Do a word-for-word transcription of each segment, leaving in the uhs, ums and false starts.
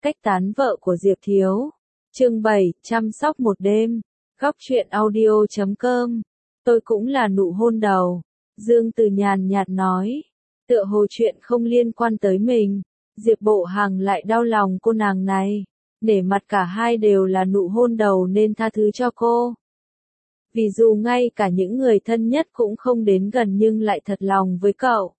Cách tán vợ của Diệp Thiếu. Chương bảy, chăm sóc một đêm. Góc truyện audio chấm com. Tôi cũng là nụ hôn đầu. Dương Từ nhàn nhạt nói. Tựa hồ chuyện không liên quan tới mình. Diệp Bộ Hằng lại đau lòng cô nàng này. Để mặt cả hai đều là nụ hôn đầu nên tha thứ cho cô. Vì dù ngay cả những người thân nhất cũng không đến gần nhưng lại thật lòng với cậu.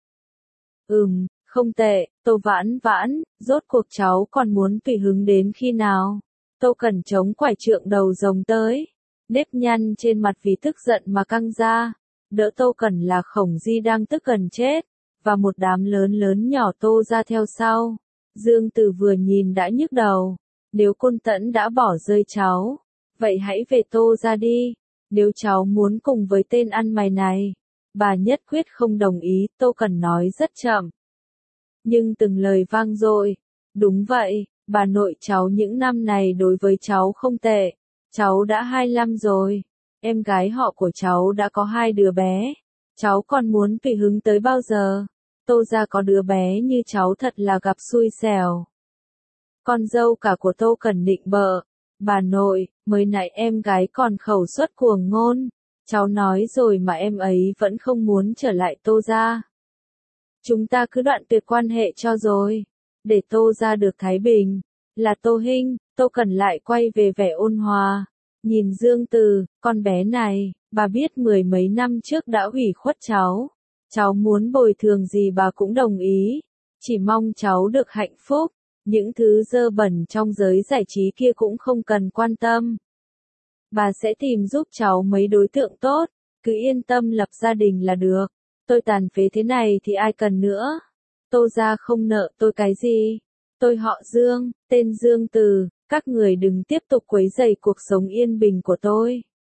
Ừm, không tệ, Tô Vãn Vãn, rốt cuộc cháu còn muốn tùy hứng đến khi nào? Tô Cẩn chống quải trượng đầu rồng tới. Nếp nhăn trên mặt vì tức giận mà căng ra. Đỡ Tô Cẩn là Khổng Di đang tức gần chết. Và một đám lớn lớn nhỏ Tô ra theo sau. Dương Từ vừa nhìn đã nhức đầu. Nếu Côn Tẫn đã bỏ rơi cháu, vậy hãy về Tô ra đi. Nếu cháu muốn cùng với tên ăn mày này, bà nhất quyết không đồng ý, Tô Cẩn nói rất chậm. Nhưng từng lời vang dội. Đúng vậy, bà nội cháu những năm này đối với cháu không tệ. Cháu đã hai mươi lăm rồi. Em gái họ của cháu đã có hai đứa bé. Cháu còn muốn tùy hứng tới bao giờ? Tô ra có đứa bé như cháu thật là gặp xui xẻo. Con dâu cả của Tô Cẩn nịnh bợ. Bà nội, mới nãy em gái còn khẩu suất cuồng ngôn. Cháu nói rồi mà em ấy vẫn không muốn trở lại Tô ra. Chúng ta cứ đoạn tuyệt quan hệ cho rồi. Để Tô ra được thái bình. Là Tô Hinh, Tô Cẩn lại quay về vẻ ôn hòa. Nhìn Dương Từ, con bé này, bà biết mười mấy năm trước đã hủy khuất cháu. Cháu muốn bồi thường gì bà cũng đồng ý. Chỉ mong cháu được hạnh phúc. Những thứ dơ bẩn trong giới giải trí kia cũng không cần quan tâm. Bà sẽ tìm giúp cháu mấy đối tượng tốt. Cứ yên tâm lập gia đình là được. Tôi tàn phế thế này thì ai cần nữa. Tô ra không nợ tôi cái gì. Tôi họ Dương, tên Dương Từ. Các người đừng tiếp tục quấy rầy cuộc sống yên bình của tôi.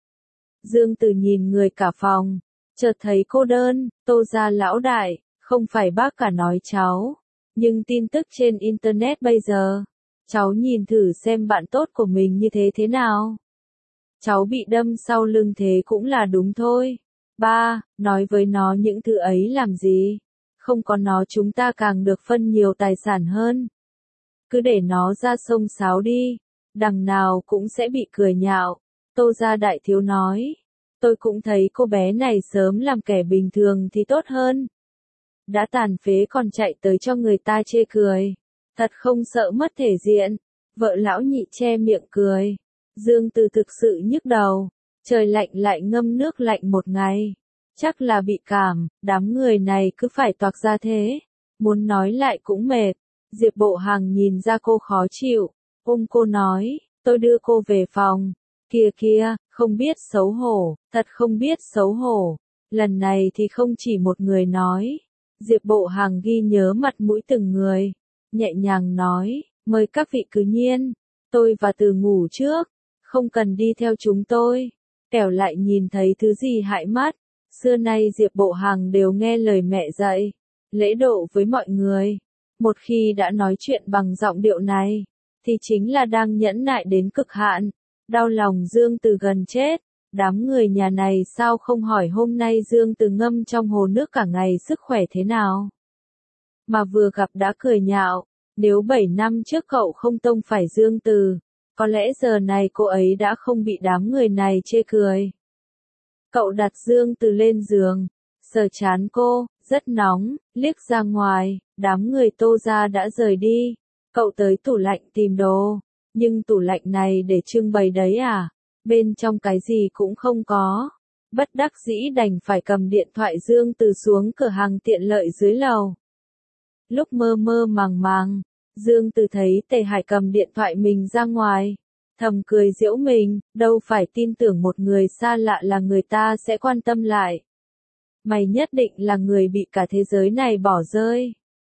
Dương Từ nhìn người cả phòng. Chợt thấy cô đơn. Tô ra lão đại. Không phải bác cả nói cháu. Nhưng tin tức trên Internet bây giờ. Cháu nhìn thử xem bạn tốt của mình như thế thế nào. Cháu bị đâm sau lưng thế cũng là đúng thôi. Ba, nói với nó những thứ ấy làm gì? Không có nó chúng ta càng được phân nhiều tài sản hơn. Cứ để nó ra sông sáo đi. Đằng nào cũng sẽ bị cười nhạo. Tô gia đại thiếu nói. Tôi cũng thấy cô bé này sớm làm kẻ bình thường thì tốt hơn. Đã tàn phế còn chạy tới cho người ta chê cười. Thật không sợ mất thể diện. Vợ lão nhị che miệng cười. Dương Từ thực sự nhức đầu. Trời lạnh lại ngâm nước lạnh một ngày. Chắc là bị cảm, đám người này cứ phải toạc ra thế. Muốn nói lại cũng mệt. Diệp Bộ Hằng nhìn ra cô khó chịu. Ôm cô nói, tôi đưa cô về phòng. Kìa kìa, không biết xấu hổ, thật không biết xấu hổ. Lần này thì không chỉ một người nói. Diệp Bộ Hằng ghi nhớ mặt mũi từng người. Nhẹ nhàng nói, mời các vị cứ nhiên. Tôi và Từ ngủ trước. Không cần đi theo chúng tôi. Kẻo lại nhìn thấy thứ gì hại mắt. Xưa nay Diệp Bộ Hằng đều nghe lời mẹ dạy. Lễ độ với mọi người. Một khi đã nói chuyện bằng giọng điệu này. Thì chính là đang nhẫn nại đến cực hạn. Đau lòng Dương Từ gần chết. Đám người nhà này sao không hỏi hôm nay Dương Từ ngâm trong hồ nước cả ngày sức khỏe thế nào. Mà vừa gặp đã cười nhạo. Nếu bảy năm trước cậu không tông phải Dương Từ. Có lẽ giờ này cô ấy đã không bị đám người này chê cười. Cậu đặt Dương Từ lên giường. Sờ chán cô, rất nóng, liếc ra ngoài. Đám người Tô ra đã rời đi. Cậu tới tủ lạnh tìm đồ. Nhưng tủ lạnh này để trưng bày đấy à? Bên trong cái gì cũng không có. Bất đắc dĩ đành phải cầm điện thoại Dương Từ xuống cửa hàng tiện lợi dưới lầu. Lúc mơ mơ màng màng, Dương Từ thấy Tề Hải cầm điện thoại mình ra ngoài. Thầm cười giễu mình, đâu phải tin tưởng một người xa lạ là người ta sẽ quan tâm lại. Mày nhất định là người bị cả thế giới này bỏ rơi.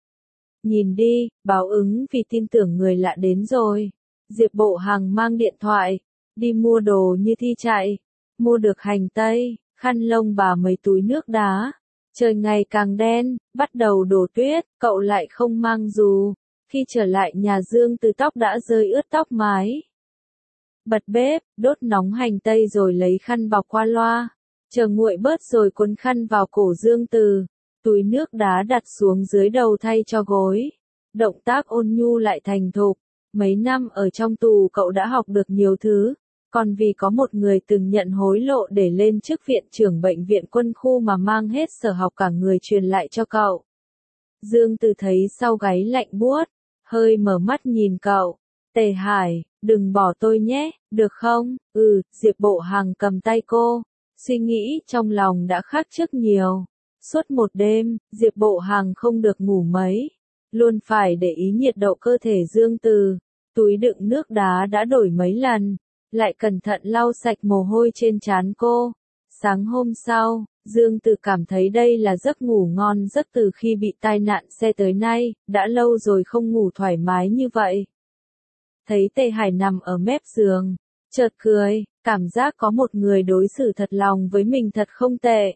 Nhìn đi, báo ứng vì tin tưởng người lạ đến rồi. Diệp Bộ Hằng mang điện thoại. Đi mua đồ như thi chạy. Mua được hành tây, khăn lông và mấy túi nước đá. Trời ngày càng đen, bắt đầu đổ tuyết, cậu lại không mang dù. Khi trở lại nhà Dương Từ tóc đã rơi ướt tóc mái. Bật bếp, đốt nóng hành tây rồi lấy khăn bọc qua loa. Chờ nguội bớt rồi cuốn khăn vào cổ Dương Từ. Túi nước đá đặt xuống dưới đầu thay cho gối. Động tác ôn nhu lại thành thục. Mấy năm ở trong tù cậu đã học được nhiều thứ, còn vì có một người từng nhận hối lộ để lên chức viện trưởng bệnh viện quân khu mà mang hết sở học cả người truyền lại cho cậu. Dương Từ thấy sau gáy lạnh buốt, hơi mở mắt nhìn cậu. Tề Hải, đừng bỏ tôi nhé, được không? Ừ, Diệp Bộ Hằng cầm tay cô, suy nghĩ trong lòng đã khác trước nhiều. Suốt một đêm, Diệp Bộ Hằng không được ngủ mấy, luôn phải để ý nhiệt độ cơ thể Dương Từ. Túi đựng nước đá đã đổi mấy lần, lại cẩn thận lau sạch mồ hôi trên trán cô. Sáng hôm sau, Dương Từ cảm thấy đây là giấc ngủ ngon giấc từ khi bị tai nạn xe tới nay, đã lâu rồi không ngủ thoải mái như vậy. Thấy Tề Hải nằm ở mép giường, chợt cười, cảm giác có một người đối xử thật lòng với mình thật không tệ.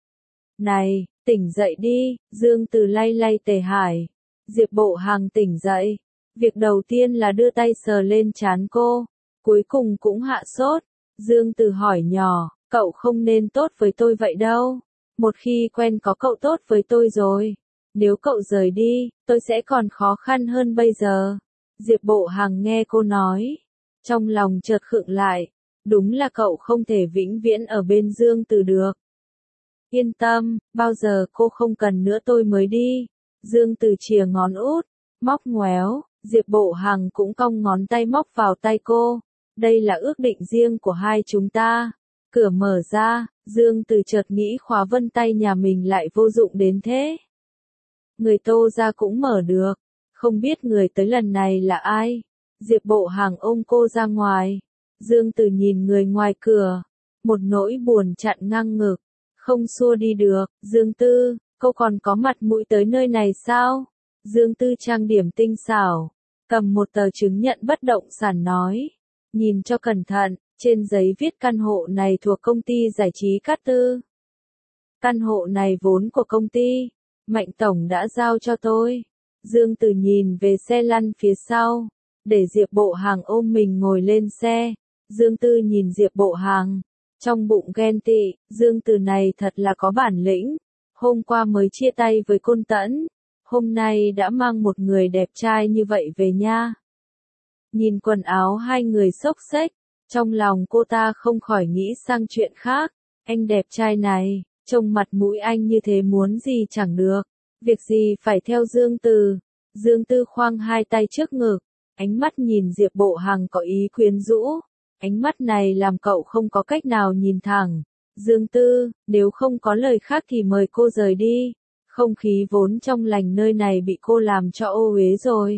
Này, tỉnh dậy đi, Dương Từ lay lay Tề Hải. Diệp Bộ Hằng tỉnh dậy, việc đầu tiên là đưa tay sờ lên trán cô, cuối cùng cũng hạ sốt. Dương Từ hỏi nhỏ, cậu không nên tốt với tôi vậy đâu, một khi quen có cậu tốt với tôi rồi, nếu cậu rời đi, tôi sẽ còn khó khăn hơn bây giờ. Diệp Bộ Hằng nghe cô nói, trong lòng chợt khựng lại, đúng là cậu không thể vĩnh viễn ở bên Dương Từ được. Yên tâm, bao giờ cô không cần nữa tôi mới đi. Dương Từ chìa ngón út, móc ngoéo, Diệp Bộ Hằng cũng cong ngón tay móc vào tay cô. Đây là ước định riêng của hai chúng ta. Cửa mở ra, Dương Từ chợt nghĩ khóa vân tay nhà mình lại vô dụng đến thế. Người Tô ra cũng mở được, không biết người tới lần này là ai. Diệp Bộ Hằng ôm cô ra ngoài. Dương Từ nhìn người ngoài cửa, một nỗi buồn chặn ngang ngực, không xua đi được. Dương Tư, cô còn có mặt mũi tới nơi này sao? Dương Tư trang điểm tinh xảo, cầm một tờ chứng nhận bất động sản nói, nhìn cho cẩn thận, trên giấy viết căn hộ này thuộc công ty giải trí Cát Tư. Căn hộ này vốn của công ty, Mạnh Tổng đã giao cho tôi. Dương Từ nhìn về xe lăn phía sau, để Diệp Bộ Hằng ôm mình ngồi lên xe. Dương Tư nhìn Diệp Bộ Hằng, trong bụng ghen tị, Dương Từ này thật là có bản lĩnh. Hôm qua mới chia tay với Côn Tẫn, hôm nay đã mang một người đẹp trai như vậy về nha. Nhìn quần áo hai người xốc xếch, trong lòng cô ta không khỏi nghĩ sang chuyện khác. Anh đẹp trai này, trông mặt mũi anh như thế muốn gì chẳng được, việc gì phải theo Dương Từ. Dương Tư khoang hai tay trước ngực, ánh mắt nhìn Diệp Bộ Hằng có ý quyến rũ. Ánh mắt này làm cậu không có cách nào nhìn thẳng. Dương Tư, nếu không có lời khác thì mời cô rời đi. Không khí vốn trong lành nơi này bị cô làm cho ô uế rồi.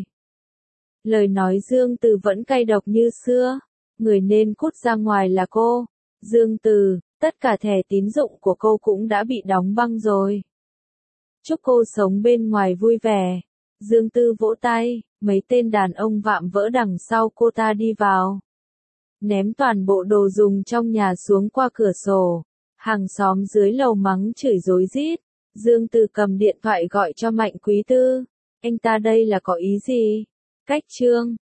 Lời nói Dương Từ vẫn cay độc như xưa. Người nên cút ra ngoài là cô. Dương Từ, tất cả thẻ tín dụng của cô cũng đã bị đóng băng rồi. Chúc cô sống bên ngoài vui vẻ. Dương Tư vỗ tay, mấy tên đàn ông vạm vỡ đằng sau cô ta đi vào. Ném toàn bộ đồ dùng trong nhà xuống qua cửa sổ. Hàng xóm dưới lầu mắng chửi rối rít. Dương Từ cầm điện thoại gọi cho Mạnh Quý Tư. Anh ta đây là có ý gì? Cách trương,